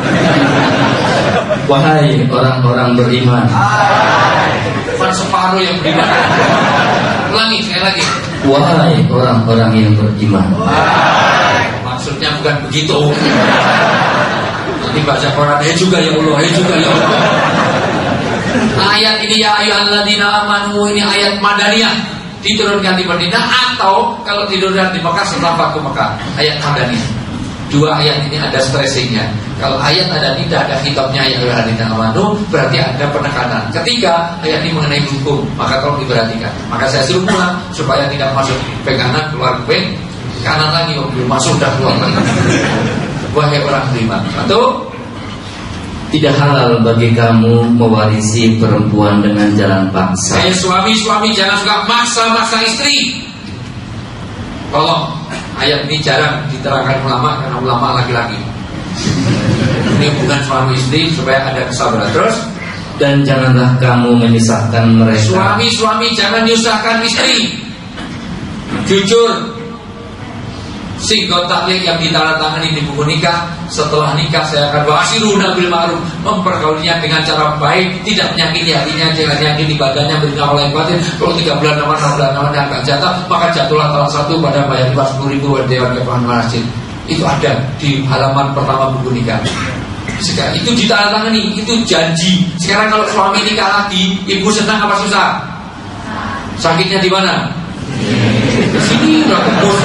Wahai orang-orang beriman. Bukan separuh yang beriman. Ulangi sekali lagi. Wahai orang-orang yang beriman. Maksudnya bukan begitu. Nanti baca Quran, juga ya Allah, juga ya Allah. Ayat ini ya ayyuhalladzina amanu, ini ayat Madaniyah, diturunkan di Madinah, atau kalau diturunkan di Mekah setelah Fathu Mekah, ayat Madaniyah. Dua ayat ini ada stressingnya. Kalau ayat ada tidak ada kitabnya ya ayyuhalladzina amanu, berarti ada penekanan. Ketika ayat ini mengenai hukum, maka tolong diperhatikan. Maka saya suruh pulang supaya tidak masuk pegangan keluar kanan lagi, belum masuk dah keluar lagi. Wahai orang beriman. Atau tidak halal bagi kamu mewarisi perempuan dengan jalan paksa. Suami-suami jangan suka maksa-maksa istri. Tolong, ayat ini jarang diterangkan ulama karena ulama laki-laki. Ini bukan suami istri supaya ada kesabaran. Terus, dan janganlah kamu menyusahkan mereka. Suami-suami jangan menyusahkan istri. Jujur. Sigot taklid yang ditandatangani di buku nikah, setelah nikah saya akan wa'ashiruna bil ma'ruf, mempergaulinya dengan cara baik, tidak menyakiti hatinya, jangan menyakiti badannya, beri nafkah yang batin. Kalau 3 bulan aman, 6 bulan aman yang agak jatuh, maka jatuhlah tahun 1 pada bayar 10.000 dewan kepahan masjid. Itu ada di halaman pertama buku nikah. Sekarang itu ditandatangani, itu janji. Sekarang kalau suami nikah lagi, ibu senang apa susah? Sakitnya di mana? Sini udah kebos,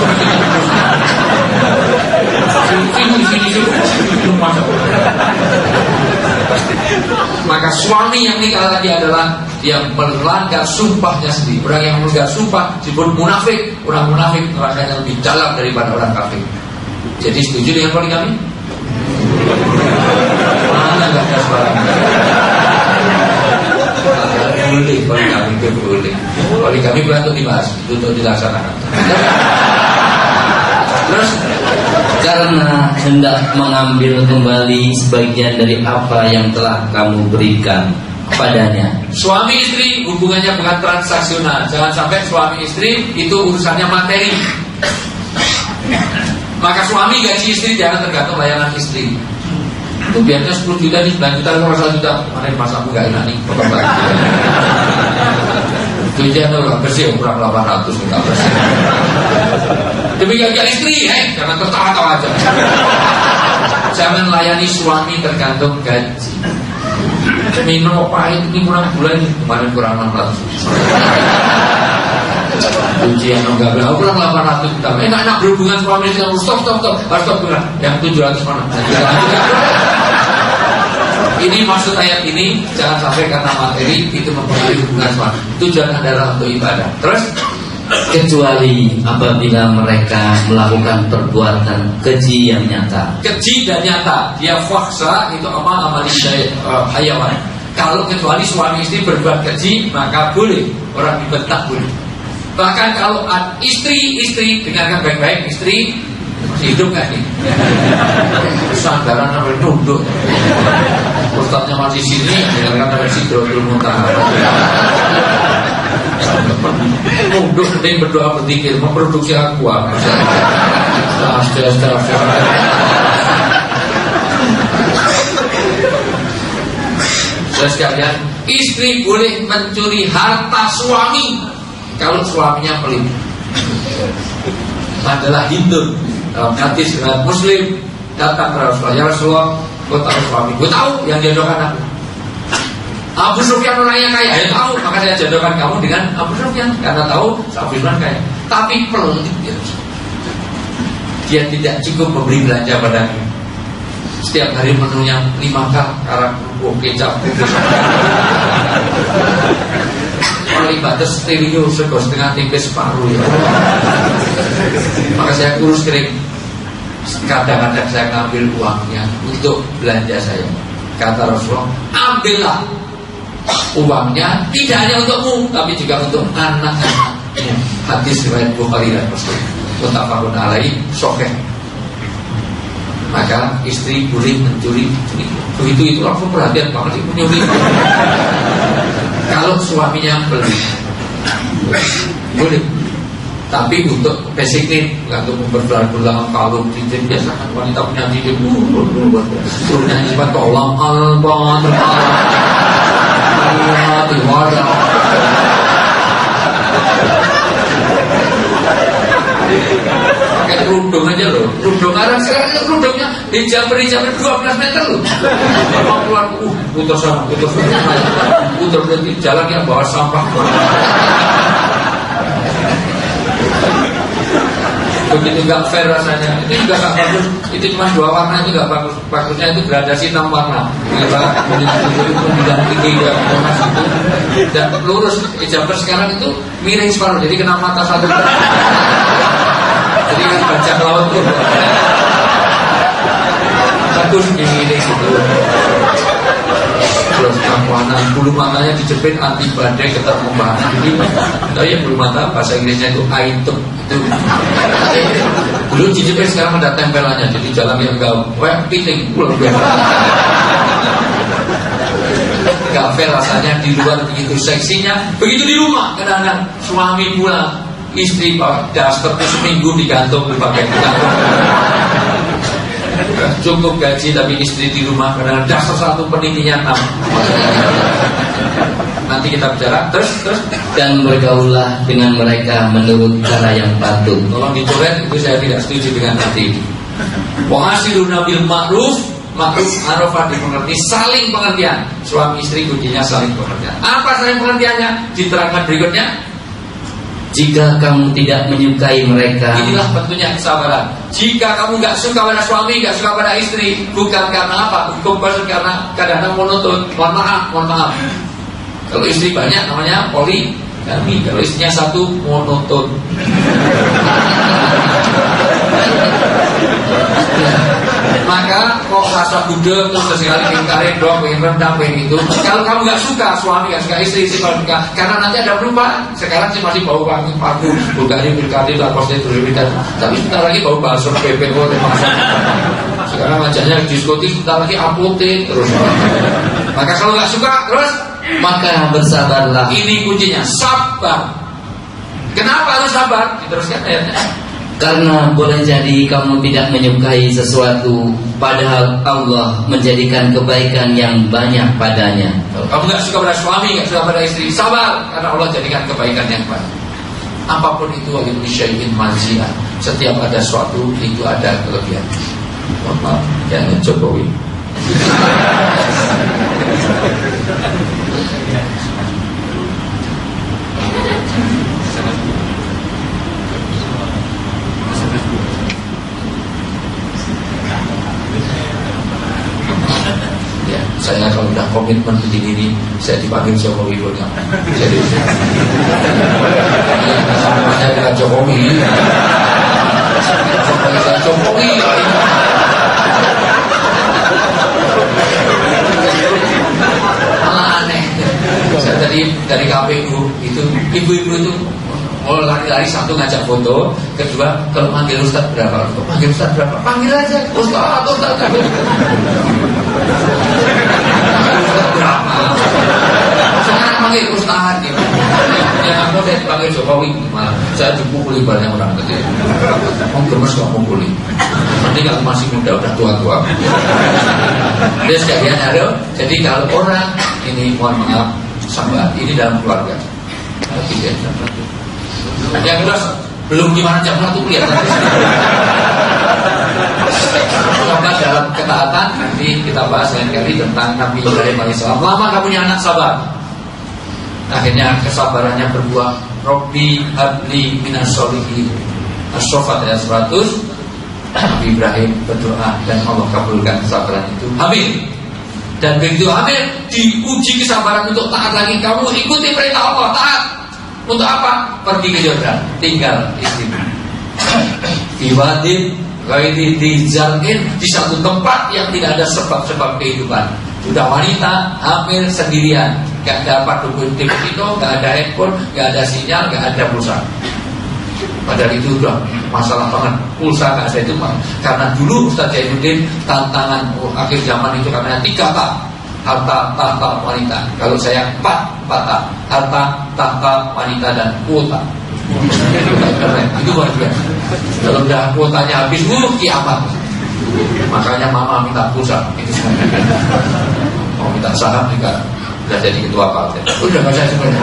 sini. Maka suami yang nikah lagi adalah yang melanggar sumpahnya sendiri. Orang yang melanggar sumpah disebut munafik. Orang munafik nerakanya lebih dalam daripada orang kafir. Jadi setuju dengan poligami? Mana nggak ada suara? Boleh, poligami itu boleh. Poligami bukan untuk dibahas, itu untuk dilaksanakan. Terus, karena hendak mengambil kembali sebagian dari apa yang telah kamu berikan padanya. Suami istri hubungannya bukan transaksional. Jangan sampai suami istri itu urusannya materi. Maka suami gaji istri jangan tergantung layanan istri. Itu biasanya 10 juta nih, 9 juta, 1 juta. Mana masamu gak enak nih, potong-potong. Tujuan itu gak bersih, kurang 800 gak bersih. Demikian juga istri, jangan tertawa-tawa aja. Jangan layani suami tergantung gaji. Minum pahit ini kurang gula ini, kemarin kurang 600. Ujian enggak berapa, kurang 800 juta. Enak-enak berhubungan suami istri, stop. Harus stop bilang, yang 700 mana? Ini maksud ayat ini, jangan sampai karena materi itu mempengaruhi hubungan suami. Tujuan adalah untuk ibadah. Terus, kecuali apabila mereka melakukan perbuatan keji yang nyata. Keji dan nyata, dia faksa itu amal hayawan. Kalau kecuali suami istri berbuat keji, maka boleh orang dibentak boleh. Bahkan kalau istri dengarkan baik-baik, istri masih hidup nggak nih? Sandaran sampai nunduk. Ustadznya masih sini, dengarkan sampai Sidrotul Muntaha. Nunduk penting berdoa berzikir, memproduksi aqua. Saudara sekalian, istri boleh mencuri harta suami kalau suaminya pelit. Adalah Hindu. Dalam hadis riwayat Muslim, datang ke Rasulullah, ya Rasulullah, gue tahu suami, gue tahu yang jodohkan aku. Abu Sufyan orangnya kaya, ya tahu, maka saya jodohkan kamu dengan Abu Sufyan karena tahu Abu Sufyan kaya. Tapi pelit dia tidak cukup memberi belanja padaku. Setiap hari menunya 5K, karak kecap, paling batas stereo sego setengah tempe separuh ya. Maka saya kurus kering. Kadang-kadang saya ngambil uangnya untuk belanja saya. Kata Rasulullah, ambillah uangnya, tidak hanya untukmu tapi juga untuk anak-anaknya. Hadis riwayat Bukhari dan Muslim. Muttafaqun alaihi, sahih. maka istri boleh mencuri. Begitu itu langsung perhatian banget ibu nyuri. Kalau suaminya beli, boleh. Tapi untuk basic need, untuk memperbelang kalung cincin, biasa kan wanita punya cincin, suruh nyanyi cepat tolong alban pakai kerudung aja loh, kerudung arah sekarang kerudungnya dijamper 12 meter loh. Mau keluar, putar sana, putar berarti jalan yang bawa sampah. Begitu nggak fair rasanya. Itu juga nggak bagus. Itu cuma 2 warna, itu nggak bagus. Bagusnya itu gradasi 6 warna. Bilang tinggi ya, dan lurus. Hijab sekarang itu miring separuh, jadi kena mata satu. Jadi kan bajak laut tuh. Bagus miring itu. Terus warna bulu matanya dijepit anti badai ketar pembahanan. Tahu ya bulu mata bahasa Inggrisnya itu item itu. Dulu dijepit, sekarang ada tempelannya, jadi jalan yang enggak piting pulang biasa. Enggak fair rasanya, di luar begitu seksinya, begitu di rumah kadang-kadang suami pulang, istri daster seminggu digantung dipakai digantung. Cukup gaji tapi istri di rumah karena dasar 1 penitinya 6. Nanti kita bicara terus dan bergaullah dengan mereka menurut cara yang patut. Tolong dicoret, itu saya tidak setuju dengan hati ini. Wa'ashiruna bil ma'ruf, ma'ruf arafah dimengerti, saling pengertian. Suami istri kuncinya saling pengertian. Apa saling pengertiannya? Diterangkan berikutnya. Jika kamu tidak menyukai mereka, inilah bentuknya kesabaran. Jika kamu nggak suka pada suami, nggak suka pada istri, bukan karena apa? Bukan karena kadang-kadang monoton. Mohon maaf. Kalau istri banyak namanya poligami. Kalau istrinya 1 monoton. Maka kok rasa budek terus sekali pengen karet dong, pengen rendang, pengen itu. Kalau kamu nggak suka suami, nggak suka istri, suka, karena nanti ada perubahan. Sekarang sih masih bau wangi parfum, Bulgari, Bilkadi, Lacoste, Durivitas. Tapi sebentar lagi bau balsam, bebek, sekarang wajahnya diskotik, sebentar lagi apotek terus. Maka kalau nggak suka terus, maka bersabarlah. Ini kuncinya, sabar. Kenapa harus sabar? Diteruskan ayatnya. Karena boleh jadi kamu tidak menyukai sesuatu, padahal Allah menjadikan kebaikan yang banyak padanya. Kalau kamu nggak suka pada suami, nggak suka pada istri, sabar, karena Allah jadikan kebaikan yang banyak. Apapun itu, walikulli syai'in manzilah. Setiap ada sesuatu itu ada kelebihan. Mohon maaf, jangan Jokowi. Ya, saya kalau udah komitmen begini ini, saya dipanggil Jokowi Dodo. Jadi saya dengan Jokowi. Saya Jokowi. Malah aneh. Saya tadi dari KPU itu ibu-ibu itu mau lari-lari, 1 ngajak foto, kedua kalau panggil Ustaz berapa? Panggil Ustaz berapa? Panggil aja Ustaz berapa? Saya panggil Ustaz gitu. Yang aku saya dipanggil Jokowi, malah saya dipukuli banyak orang tadi. Mau gemes kok pukuli. Nanti kalau masih muda udah tua-tua. Dia sekalian ada. Jadi kalau orang ini mohon maaf, sahabat ini dalam keluarga. Tidak sahabat. Yang jelas belum gimana jam 1 kelihatan. Coba dalam ketaatan nanti kita bahas lain kali tentang Nabi Ibrahim alaihissalam. Lama gak punya anak, sabar. Akhirnya kesabarannya berbuah. Robbi habli minas sholihin. As-Saffat ayat 100. Nabi Ibrahim berdoa dan Allah kabulkan kesabaran itu. Hamil. Dan begitu hamil, diuji kesabaran untuk taat lagi. Kamu ikuti perintah Allah, taat. Untuk apa? Pergi ke Yordan, tinggal istrimu. Diwadin, ghairi dijalin, di satu tempat yang tidak ada sebab-sebab kehidupan. Sudah wanita, hamil sendirian, gak dapat dukun itu, gak ada handphone, gak ada sinyal, gak ada pulsa. Padahal itu udah masalah banget. Pulsa nggak ada itu Pak. Karena dulu Ustaz Jainuddin tantangan akhir zaman itu katanya 3 tak. Harta, tahta, wanita. Kalau saya 4 tak. Harta, tahta, wanita dan kuota. Itu luar biasa. Kalau udah kuotanya habis, kiamat. Makanya mama minta pulsa. Itu mau minta saham juga udah jadi ketua partai. Udah nggak saya sebenarnya.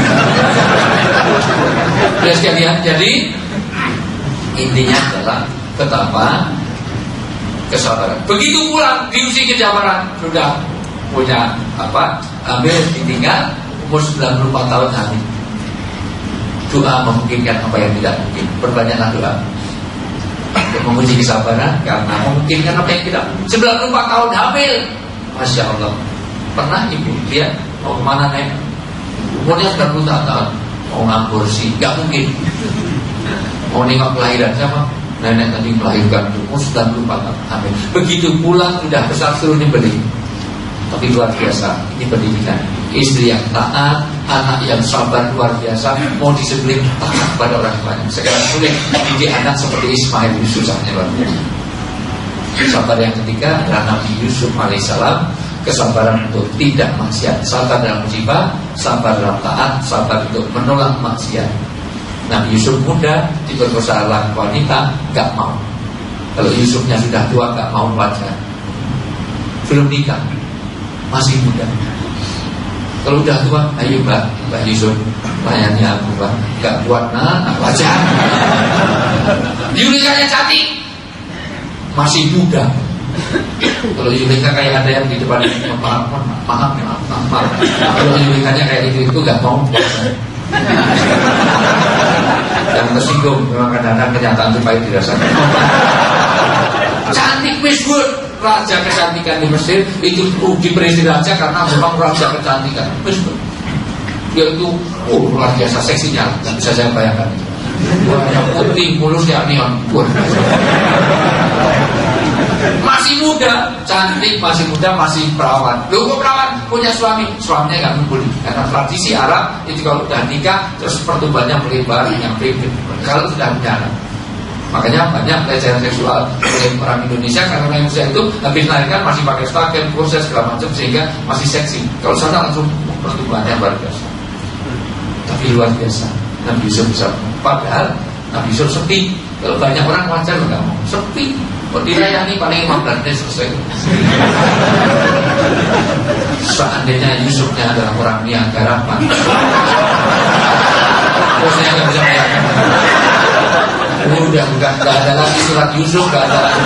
Ya sekalian, jadi intinya adalah betapa kesabaran. Begitu pulang diuji kejabaran sudah punya hamil ditinggal umur 94 tahun hamil. Doa memungkinkan apa yang tidak mungkin. Perbanyaklah doa untuk menguji kesabaran karena memungkinkan apa yang tidak. 94 tahun hamil, Masya Allah. Pernah ibu dia mau kemana nek? Umurnya 90 tahun, mau ngaborsi, nggak mungkin. Mau nengok kelahiran siapa? Nenek tadi melahirkan umur 94 tahun hamil. Begitu pulang sudah besar suruh nyembelih. Tapi luar biasa, ini pendidikan. Istri yang taat, anak yang sabar luar biasa, mau disembelih taat pada orang tuanya. Sekarang sulit didik anak seperti Ismail, susahnya luar biasa. Sabar yang ketiga adalah Nabi Yusuf alaihissalam, kesabaran untuk tidak maksiat, sabar dalam musibah, sabar dalam taat, sabar untuk menolak maksiat. Nabi Yusuf muda diperkosa wanita, gak mau. Kalau Yusufnya sudah tua gak mau wajar. Belum nikah, masih muda. Kalau udah tua, ayo Mbak Yusuf, layani aku Mbak. Gak kuat wajar. Yulikanya cantik, masih muda. Kalau Yulika kayak ada yang di depan maaf. Kalau Yulikanya kayak itu gak mau. Yang tersinggung memang kadang-kadang kenyataan itu pahit dirasakan. Cantik Mesbud, raja kecantikan di Mesir itu diberi raja karena memang raja kecantikan Mesbud. Dia itu luar biasa seksinya, nggak bisa saya bayangkan. Yang putih mulusnya neon. Masih muda, cantik, masih muda, masih perawan. Loh kok perawan? Punya suami, suaminya nggak ngumpulin. Karena tradisi Arab itu kalau sudah nikah terus pertumbuhannya melebar, yang bebek. Kalau sudah punya anak, makanya banyak pelecehan seksual oleh orang Indonesia karena orang Indonesia itu habis melahirkan masih pakai staging, proses segala macam sehingga masih seksi. Kalau sana langsung pertumbuhannya luar biasa. Tapi luar biasa, Nabi Yusuf bisa. Padahal Nabi Yusuf sepi. Kalau banyak orang wajar nggak mau, sepi. Kok dilayani paling 15 menit selesai. Seandainya Yusufnya adalah orang Niagara, saya nggak bisa bayangkan. Udah nggak ada lagi surat Yusuf, nggak ada lagi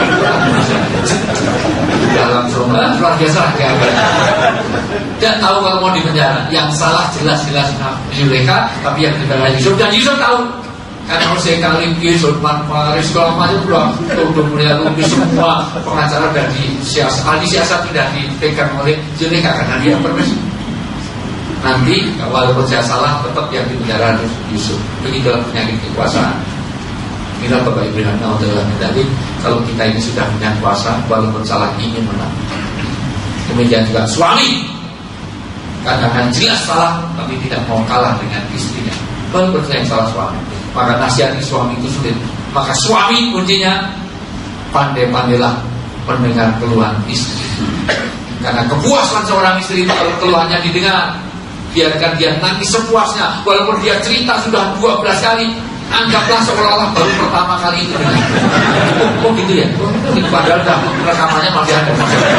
dalam surat luar biasa kayak. Dan tahu kalau mau di penjara, yang salah jelas-jelas Yuleka, tapi yang tidak Yusuf, dan Yusuf tahu. Karena sekali Yusuf, Faris, kalau macam udah mulai lupis semua pengacara dari ahli siasat tidak dipegang oleh Yuleka karena dia permisi. Nanti walaupun saya salah, tetap yang di penjara harus Yusuf. Begitulah penyakit kekuasaan. Inilah Bapak Ibu yang tadi, kalau kita ini sudah punya kuasa, walaupun salah ingin menang. Demikian juga suami, kadang-kadang jelas salah, tapi tidak mau kalah dengan istrinya. Walaupun saya yang salah suami, maka nasihati suami itu sulit. Maka suami kuncinya pandai-pandailah mendengar keluhan istri. Karena kepuasan seorang istri itu kalau keluhannya didengar, biarkan dia nangis sepuasnya, walaupun dia cerita sudah 12 kali. Anggaplah seolah-olah baru pertama kali itu dengar. Oh gitu ya? Padahal rekamannya masih ada.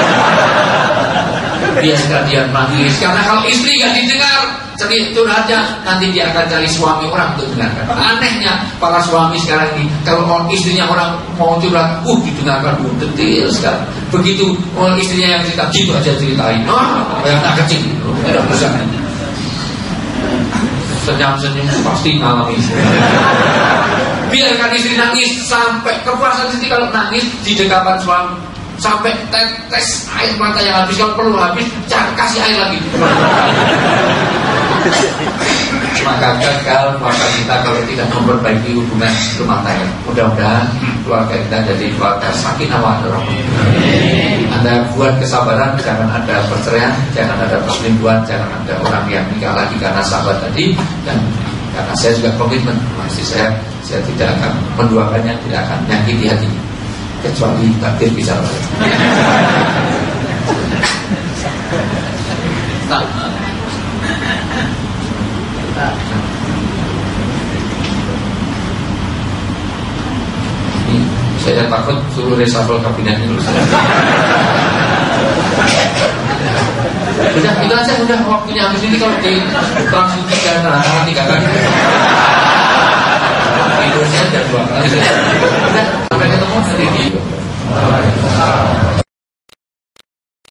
Biarkan dia nangis. Karena kalau istri gak didengar curhatnya, nanti dia akan cari suami orang untuk dengarkan. Anehnya para suami sekarang ini, kalau istrinya orang mau curhat, didengarkan detail sekali. Begitu istrinya yang cerita, gitu aja ceritain. Yang tak kecil, tidak bisa. Senyum-senyum pasti ngalami. Biarkan istri nangis sampai kepuasan istri kalau nangis di dekapan suami sampai tetes air mata yang habis, kalau perlu habis jangan kasih air lagi. Maka gagal puasa kita kalau tidak memperbaiki hubungan rumah tangga. Mudah-mudahan keluarga kita jadi keluarga sakinah mawaddah. Anda buat kesabaran, jangan ada perceraian, jangan ada perselingkuhan, jangan ada orang yang nikah lagi karena sahabat tadi. Dan Karena saya juga komitmen, pasti saya tidak akan menduakannya, tidak akan menyakiti hati, kecuali takdir bisa. Saya takut suruh reshuffle kabinet dulu. Udah itu aja, udah waktunya habis ini. Kalau di langsung 3 kali tidurnya udah 2 kali. Udah sampai ketemu nanti di